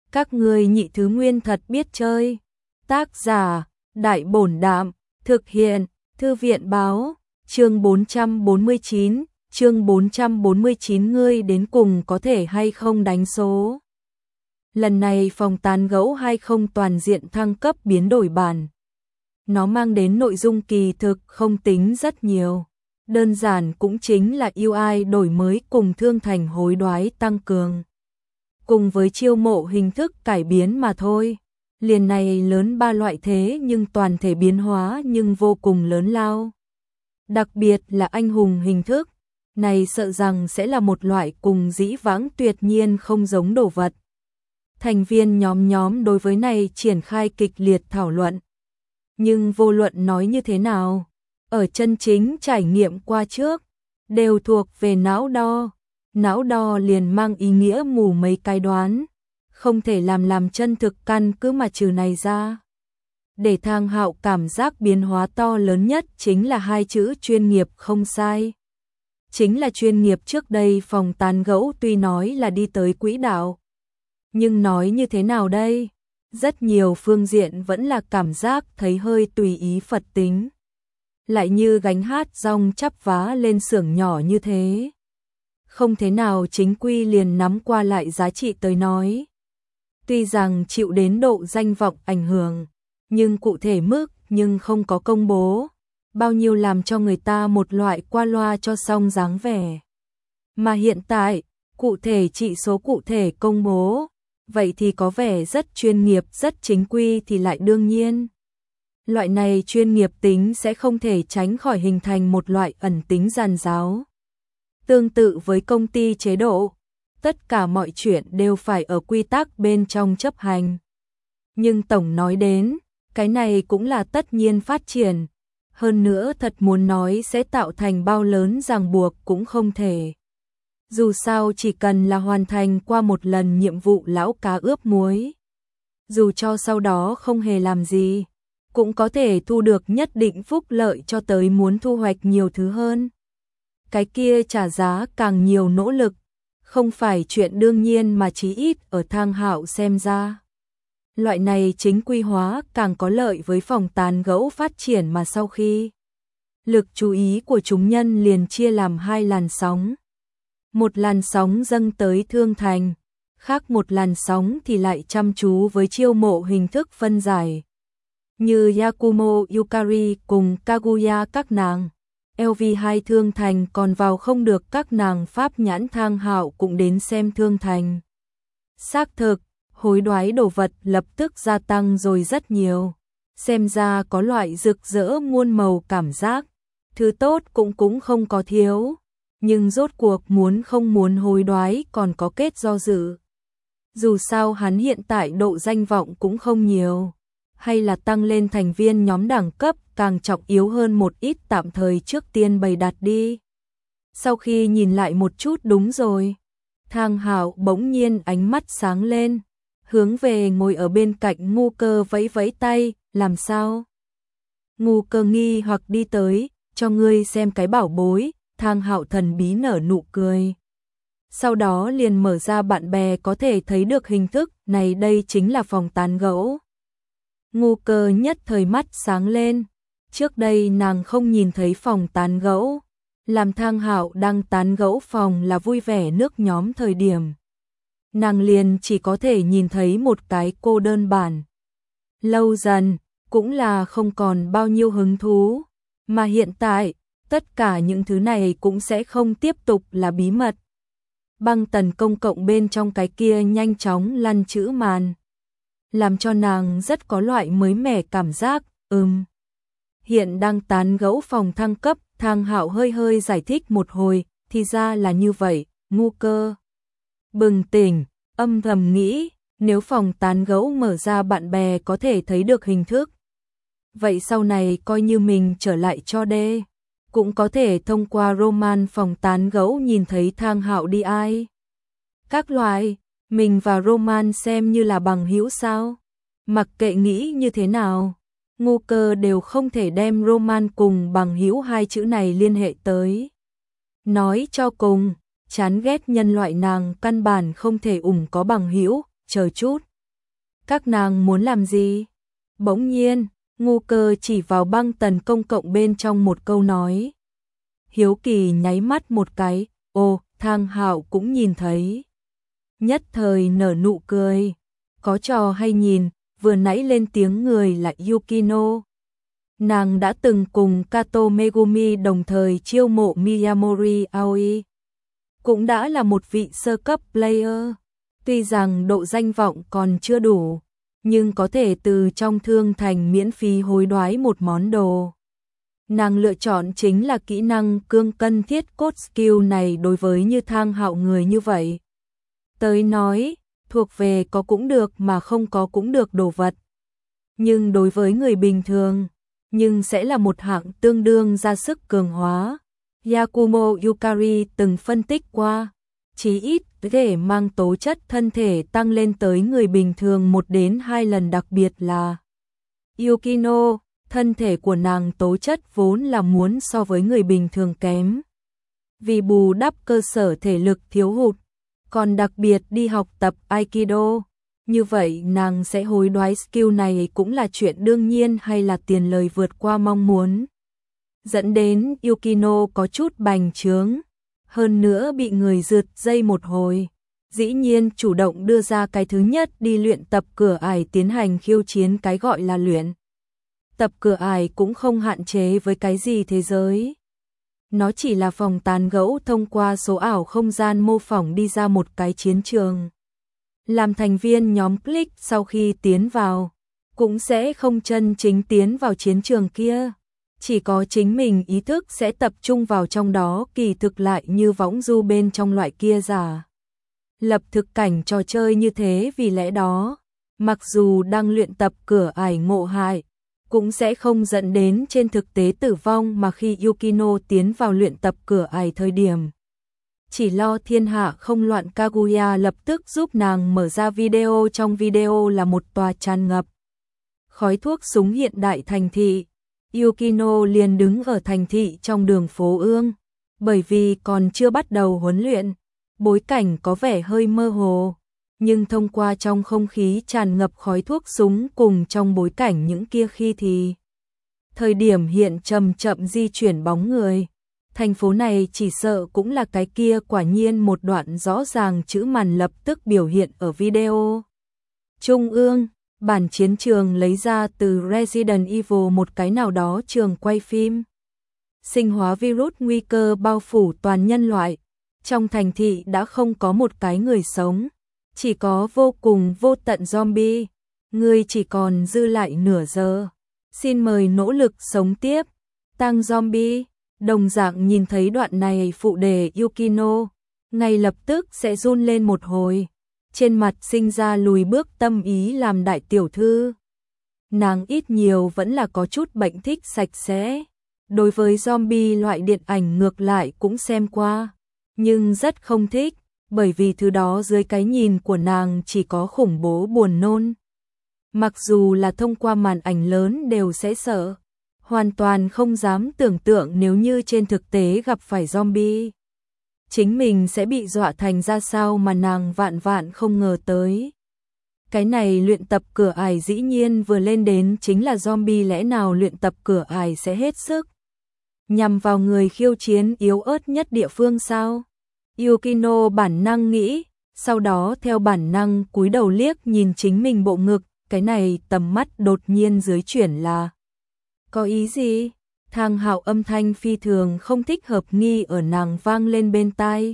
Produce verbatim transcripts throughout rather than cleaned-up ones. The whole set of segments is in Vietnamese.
Các ngươi nhị thứ nguyên thật biết chơi. Tác giả, Đại Bổn Đạm, thực hiện, Thư viện Báo, chương bốn trăm bốn mươi chín, chương bốn trăm bốn mươi chín ngươi đến cùng có thể hay không đánh số. Lần này phòng tán gẫu hay không toàn diện thăng cấp biến đổi bản. Nó mang đến nội dung kỳ thực không tính rất nhiều. Đơn giản cũng chính là u i đổi mới cùng thương thành hối đoái tăng cường. Cùng với chiêu mộ hình thức cải biến mà thôi. Liền này lớn ba loại thế nhưng toàn thể biến hóa nhưng vô cùng lớn lao. Đặc biệt là anh hùng hình thức. Này sợ rằng sẽ là một loại cùng dĩ vãng tuyệt nhiên không giống đồ vật. Thành viên nhóm nhóm đối với này triển khai kịch liệt thảo luận. Nhưng vô luận nói như thế nào, ở chân chính trải nghiệm qua trước, đều thuộc về não đo. Não đo liền mang ý nghĩa mù mấy cái đoán, không thể làm làm chân thực căn cứ mà trừ này ra. Để Thang Hạo cảm giác biến hóa to lớn nhất chính là hai chữ chuyên nghiệp không sai. Chính là chuyên nghiệp trước đây phòng tán gẫu tuy nói là đi tới quỹ đạo. Nhưng nói như thế nào đây? Rất nhiều phương diện vẫn là cảm giác thấy hơi tùy ý Phật tính. Lại như gánh hát rong chắp vá lên xưởng nhỏ như thế. Không thế nào chính quy liền nắm qua lại giá trị tới nói. Tuy rằng chịu đến độ danh vọng ảnh hưởng, nhưng cụ thể mức nhưng không có công bố. Bao nhiêu làm cho người ta một loại qua loa cho xong dáng vẻ. Mà hiện tại, cụ thể trị số cụ thể công bố, vậy thì có vẻ rất chuyên nghiệp, rất chính quy thì lại đương nhiên. Loại này chuyên nghiệp tính sẽ không thể tránh khỏi hình thành một loại ẩn tính giàn giáo. Tương tự với công ty chế độ, tất cả mọi chuyện đều phải ở quy tắc bên trong chấp hành. Nhưng tổng nói đến, cái này cũng là tất nhiên phát triển. Hơn nữa thật muốn nói sẽ tạo thành bao lớn ràng buộc cũng không thể. Dù sao chỉ cần là hoàn thành qua một lần nhiệm vụ lão cá ướp muối. Dù cho sau đó không hề làm gì, cũng có thể thu được nhất định phúc lợi cho tới muốn thu hoạch nhiều thứ hơn. Cái kia trả giá càng nhiều nỗ lực, không phải chuyện đương nhiên mà chí ít ở Thang Hạo xem ra. Loại này chính quy hóa càng có lợi với phòng tán gẫu phát triển mà sau khi. Lực chú ý của chúng nhân liền chia làm hai làn sóng. Một làn sóng dâng tới Thương Thành, khác một làn sóng thì lại chăm chú với chiêu mộ hình thức phân giải. Như Yakumo Yukari cùng Kaguya các nàng. lờ vê hai Thương Thành còn vào không được các nàng pháp nhãn Thang Hạo cũng đến xem Thương Thành. Xác thực, hối đoái đồ vật lập tức gia tăng rồi rất nhiều. Xem ra có loại rực rỡ muôn màu cảm giác. Thứ tốt cũng cũng không có thiếu. Nhưng rốt cuộc muốn không muốn hối đoái còn có kết do dự. Dù sao hắn hiện tại độ danh vọng cũng không nhiều. Hay là tăng lên thành viên nhóm đẳng cấp càng trọng yếu hơn một ít tạm thời trước tiên bày đặt đi. Sau khi nhìn lại một chút đúng rồi. Thang Hạo bỗng nhiên ánh mắt sáng lên. Hướng về ngồi ở bên cạnh Ngu Cơ vẫy vẫy tay, làm sao? Ngu Cơ nghi hoặc đi tới, cho ngươi xem cái bảo bối. Thang Hạo thần bí nở nụ cười. Sau đó liền mở ra bạn bè có thể thấy được hình thức, này đây chính là phòng tán gẫu. Ngu Cơ nhất thời mắt sáng lên. Trước đây nàng không nhìn thấy phòng tán gẫu. Làm Thang Hạo đang tán gẫu phòng là vui vẻ nước nhóm thời điểm. Nàng liền chỉ có thể nhìn thấy một cái cô đơn bản. Lâu dần, cũng là không còn bao nhiêu hứng thú. Mà hiện tại, tất cả những thứ này cũng sẽ không tiếp tục là bí mật. Băng tần công cộng bên trong cái kia nhanh chóng lăn chữ màn. Làm cho nàng rất có loại mới mẻ cảm giác, ừm. Hiện đang tán gẫu phòng thăng cấp, Thang Hạo hơi hơi giải thích một hồi, thì ra là như vậy, Ngu Cơ. Bừng tỉnh, âm thầm nghĩ, nếu phòng tán gẫu mở ra bạn bè có thể thấy được hình thức. Vậy sau này coi như mình trở lại cho đê. Cũng có thể thông qua Roman phòng tán gẫu nhìn thấy Thang Hạo đi ai. Các loại, mình và Roman xem như là bằng hữu sao. Mặc kệ nghĩ như thế nào, Ngu Cơ đều không thể đem Roman cùng bằng hữu hai chữ này liên hệ tới. Nói cho cùng, chán ghét nhân loại nàng căn bản không thể ủng có bằng hữu, chờ chút. Các nàng muốn làm gì? Bỗng nhiên, Ngu Cơ chỉ vào băng tần công cộng bên trong một câu nói. Hiếu Kỳ nháy mắt một cái, ồ, Thang Hạo cũng nhìn thấy. Nhất thời nở nụ cười, có trò hay nhìn, vừa nãy lên tiếng người là Yukino. Nàng đã từng cùng Kato Megumi đồng thời chiêu mộ Miyamori Aoi. Cũng đã là một vị sơ cấp player. Tuy rằng độ danh vọng còn chưa đủ, nhưng có thể từ trong thương thành miễn phí hối đoái một món đồ. Nàng lựa chọn chính là kỹ năng cương cân thiết cốt skill này đối với như Thang Hạo người như vậy. Tới nói, thuộc về có cũng được mà không có cũng được đồ vật. Nhưng đối với người bình thường, nhưng sẽ là một hạng tương đương ra sức cường hóa. Yakumo Yukari từng phân tích qua, chí ít có thể mang tố chất thân thể tăng lên tới người bình thường một đến hai lần, đặc biệt là Yukino, thân thể của nàng tố chất vốn là muốn so với người bình thường kém. Vì bù đắp cơ sở thể lực thiếu hụt, còn đặc biệt đi học tập Aikido, như vậy nàng sẽ hối đoái skill này cũng là chuyện đương nhiên hay là tiền lời vượt qua mong muốn. Dẫn đến Yukino có chút bành trướng, hơn nữa bị người rượt dây một hồi. Dĩ nhiên chủ động đưa ra cái thứ nhất đi luyện tập cửa ải tiến hành khiêu chiến. Cái gọi là luyện tập cửa ải cũng không hạn chế với cái gì thế giới. Nó chỉ là phòng tán gẫu thông qua số ảo không gian mô phỏng đi ra một cái chiến trường. Làm thành viên nhóm Click sau khi tiến vào, cũng sẽ không chân chính tiến vào chiến trường kia. Chỉ có chính mình ý thức sẽ tập trung vào trong đó, kỳ thực lại như võng du bên trong loại kia giả. Lập thực cảnh trò chơi như thế, vì lẽ đó, mặc dù đang luyện tập cửa ải ngộ hại, cũng sẽ không dẫn đến trên thực tế tử vong, mà khi Yukino tiến vào luyện tập cửa ải thời điểm. Chỉ lo thiên hạ không loạn, Kaguya lập tức giúp nàng mở ra video. Trong video là một tòa tràn ngập khói thuốc súng hiện đại thành thị. Yukino liền đứng ở thành thị trong đường phố Ương, bởi vì còn chưa bắt đầu huấn luyện, bối cảnh có vẻ hơi mơ hồ, nhưng thông qua trong không khí tràn ngập khói thuốc súng cùng trong bối cảnh những kia khi thì thời điểm hiện chậm chậm di chuyển bóng người. Thành phố này chỉ sợ cũng là cái kia, quả nhiên một đoạn rõ ràng chữ màn lập tức biểu hiện ở video. Trung ương, bản chiến trường lấy ra từ Resident Evil một cái nào đó trường quay phim. Sinh hóa virus nguy cơ bao phủ toàn nhân loại. Trong thành thị đã không có một cái người sống, chỉ có vô cùng vô tận zombie. Người chỉ còn dư lại nửa giờ. Xin mời nỗ lực sống tiếp. Tăng zombie. Đồng dạng nhìn thấy đoạn này, phụ đề Yukino ngay lập tức sẽ run lên một hồi, trên mặt sinh ra lùi bước tâm ý. Làm đại tiểu thư, nàng ít nhiều vẫn là có chút bệnh thích sạch sẽ. Đối với zombie loại điện ảnh ngược lại cũng xem qua, nhưng rất không thích, bởi vì thứ đó dưới cái nhìn của nàng chỉ có khủng bố buồn nôn. Mặc dù là thông qua màn ảnh lớn đều sẽ sợ. Hoàn toàn không dám tưởng tượng nếu như trên thực tế gặp phải zombie, chính mình sẽ bị dọa thành ra sao, mà nàng vạn vạn không ngờ tới. Cái này luyện tập cửa ải dĩ nhiên vừa lên đến chính là zombie, lẽ nào luyện tập cửa ải sẽ hết sức nhằm vào người khiêu chiến yếu ớt nhất địa phương sao? Yukino bản năng nghĩ, sau đó theo bản năng cúi đầu liếc nhìn chính mình bộ ngực. Cái này tầm mắt đột nhiên dưới chuyển là có ý gì? Thang Hạo âm thanh phi thường không thích hợp nghi ở nàng vang lên bên tai.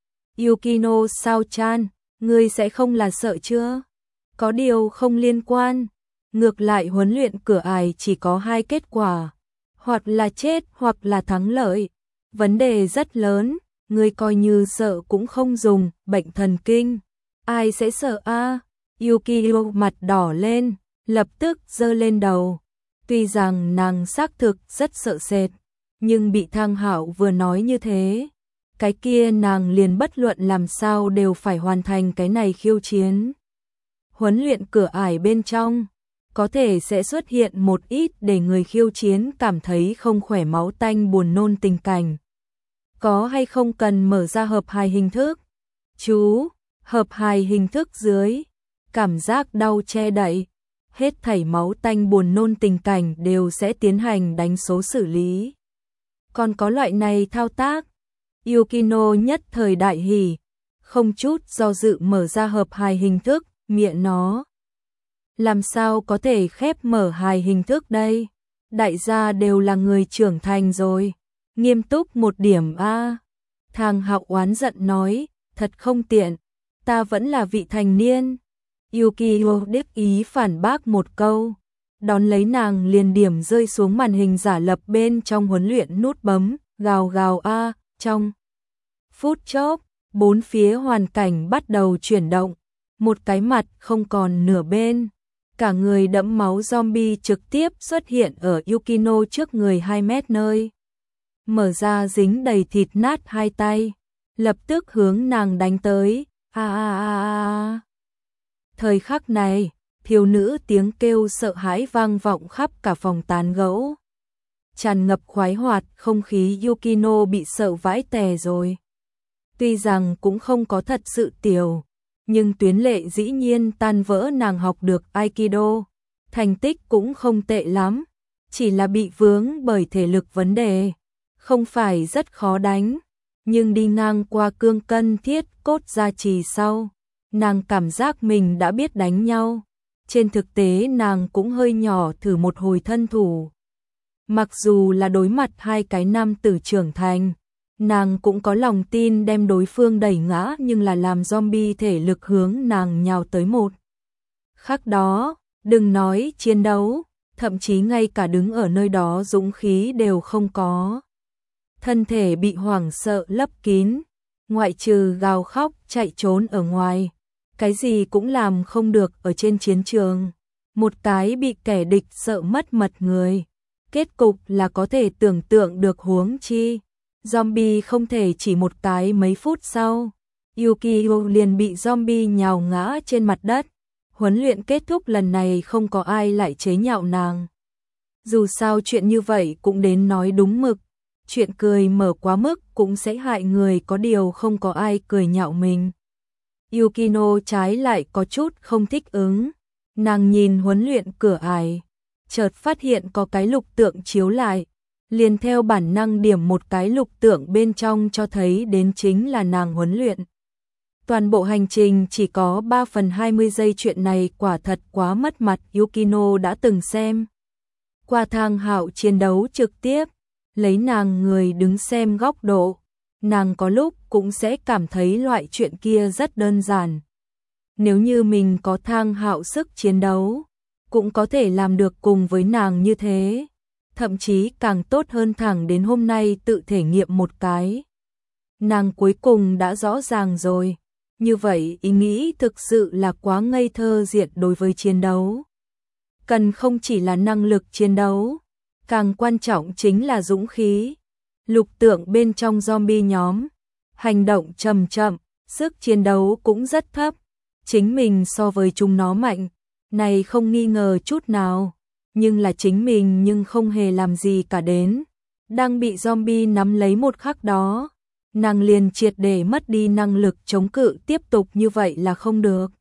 Yukino sao chan, ngươi sẽ không là sợ chưa? Có điều không liên quan. Ngược lại huấn luyện cửa ải chỉ có hai kết quả, hoặc là chết hoặc là thắng lợi. Vấn đề rất lớn, ngươi coi như sợ cũng không dùng, bệnh thần kinh. Ai sẽ sợ a? À? Yukino mặt đỏ lên, lập tức giơ lên đầu. Tuy rằng nàng xác thực rất sợ sệt, nhưng bị Thang Hạo vừa nói như thế, cái kia nàng liền bất luận làm sao đều phải hoàn thành cái này khiêu chiến. Huấn luyện cửa ải bên trong, có thể sẽ xuất hiện một ít để người khiêu chiến cảm thấy không khỏe, máu tanh buồn nôn tình cảnh. Có hay không cần mở ra hợp hài hình thức? Chú, hợp hài hình thức dưới cảm giác đau che đậy, hết thảy máu tanh buồn nôn tình cảnh đều sẽ tiến hành đánh số xử lý. Còn có loại này thao tác, Yukino nhất thời đại hỉ, không chút do dự mở ra hợp hài hình thức, miệng nó. Làm sao có thể khép mở hài hình thức đây? Đại gia đều là người trưởng thành rồi, nghiêm túc một điểm a. Thang Hạo oán giận nói, thật không tiện, ta vẫn là vị thành niên. Yukino đích ý phản bác một câu, đón lấy nàng liền điểm rơi xuống màn hình giả lập bên trong huấn luyện nút bấm, gào gào a, trong phút chốc, bốn phía hoàn cảnh bắt đầu chuyển động, một cái mặt không còn nửa bên, cả người đẫm máu zombie trực tiếp xuất hiện ở Yukino trước người hai mét nơi. Mở ra dính đầy thịt nát hai tay, lập tức hướng nàng đánh tới, a a a a. Thời khắc này, thiếu nữ tiếng kêu sợ hãi vang vọng khắp cả phòng tán gẫu. Tràn ngập khoái hoạt, không khí Yukino bị sợ vãi tè rồi. Tuy rằng cũng không có thật sự tiểu, nhưng tuyến lệ dĩ nhiên tan vỡ nàng học được Aikido. Thành tích cũng không tệ lắm, chỉ là bị vướng bởi thể lực vấn đề. Không phải rất khó đánh, nhưng đi ngang qua cương cân thiết cốt gia trì sau, nàng cảm giác mình đã biết đánh nhau. Trên thực tế nàng cũng hơi nhỏ thử một hồi thân thủ. Mặc dù là đối mặt hai cái nam tử trưởng thành, nàng cũng có lòng tin đem đối phương đẩy ngã, nhưng là làm zombie thể lực hướng nàng nhào tới một khắc đó, đừng nói chiến đấu, thậm chí ngay cả đứng ở nơi đó dũng khí đều không có. Thân thể bị hoảng sợ lấp kín, ngoại trừ gào khóc chạy trốn ở ngoài, cái gì cũng làm không được ở trên chiến trường. Một cái bị kẻ địch sợ mất mật người, kết cục là có thể tưởng tượng được, huống chi zombie không thể chỉ một cái mấy phút sau, Yukino liền bị zombie nhào ngã trên mặt đất. Huấn luyện kết thúc lần này không có ai lại chế nhạo nàng. Dù sao chuyện như vậy cũng đến nói đúng mực, chuyện cười mở quá mức cũng sẽ hại người, có điều không có ai cười nhạo mình. Yukino trái lại có chút không thích ứng, nàng nhìn huấn luyện cửa ải, chợt phát hiện có cái lục tượng chiếu lại, liền theo bản năng điểm một cái lục tượng bên trong cho thấy đến chính là nàng huấn luyện. Toàn bộ hành trình chỉ có ba phần hai mươi giây, chuyện này quả thật quá mất mặt. Yukino đã từng xem qua Thang Hạo chiến đấu trực tiếp, lấy nàng người đứng xem góc độ, nàng có lúc cũng sẽ cảm thấy loại chuyện kia rất đơn giản. Nếu như mình có Thang Hạo sức chiến đấu, cũng có thể làm được cùng với nàng như thế, thậm chí càng tốt hơn. Thẳng đến hôm nay tự thể nghiệm một cái, nàng cuối cùng đã rõ ràng rồi. Như vậy ý nghĩ thực sự là quá ngây thơ. Diện đối với chiến đấu, cần không chỉ là năng lực chiến đấu, càng quan trọng chính là dũng khí. Lục tượng bên trong zombie nhóm, hành động chậm chậm, sức chiến đấu cũng rất thấp, chính mình so với chúng nó mạnh, này không nghi ngờ chút nào, nhưng là chính mình nhưng không hề làm gì cả. Đến đang bị zombie nắm lấy một khắc đó, nàng liền triệt để mất đi năng lực chống cự, tiếp tục như vậy là không được.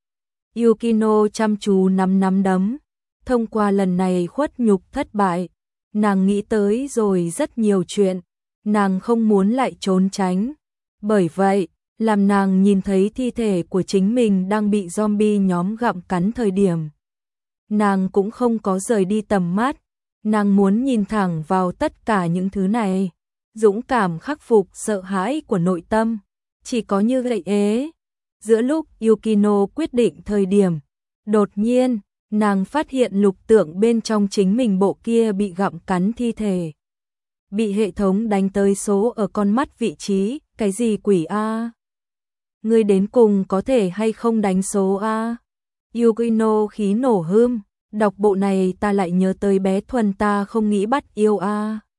Yukino chăm chú nắm nắm đấm, thông qua lần này khuất nhục thất bại, nàng nghĩ tới rồi rất nhiều chuyện, nàng không muốn lại trốn tránh. Bởi vậy, làm nàng nhìn thấy thi thể của chính mình đang bị zombie nhóm gặm cắn thời điểm, nàng cũng không có rời đi tầm mắt, nàng muốn nhìn thẳng vào tất cả những thứ này. Dũng cảm khắc phục sợ hãi của nội tâm, chỉ có như vậy ế. Giữa lúc Yukino quyết định thời điểm, đột nhiên, nàng phát hiện lục tượng bên trong chính mình bộ kia bị gặm cắn thi thể, bị hệ thống đánh tới số ở con mắt vị trí. Cái gì quỷ a? Ngươi đến cùng có thể hay không đánh số a? Yukino khí nổ hươm, đọc bộ này ta lại nhớ tới bé Thuần, ta không nghĩ bắt yêu a.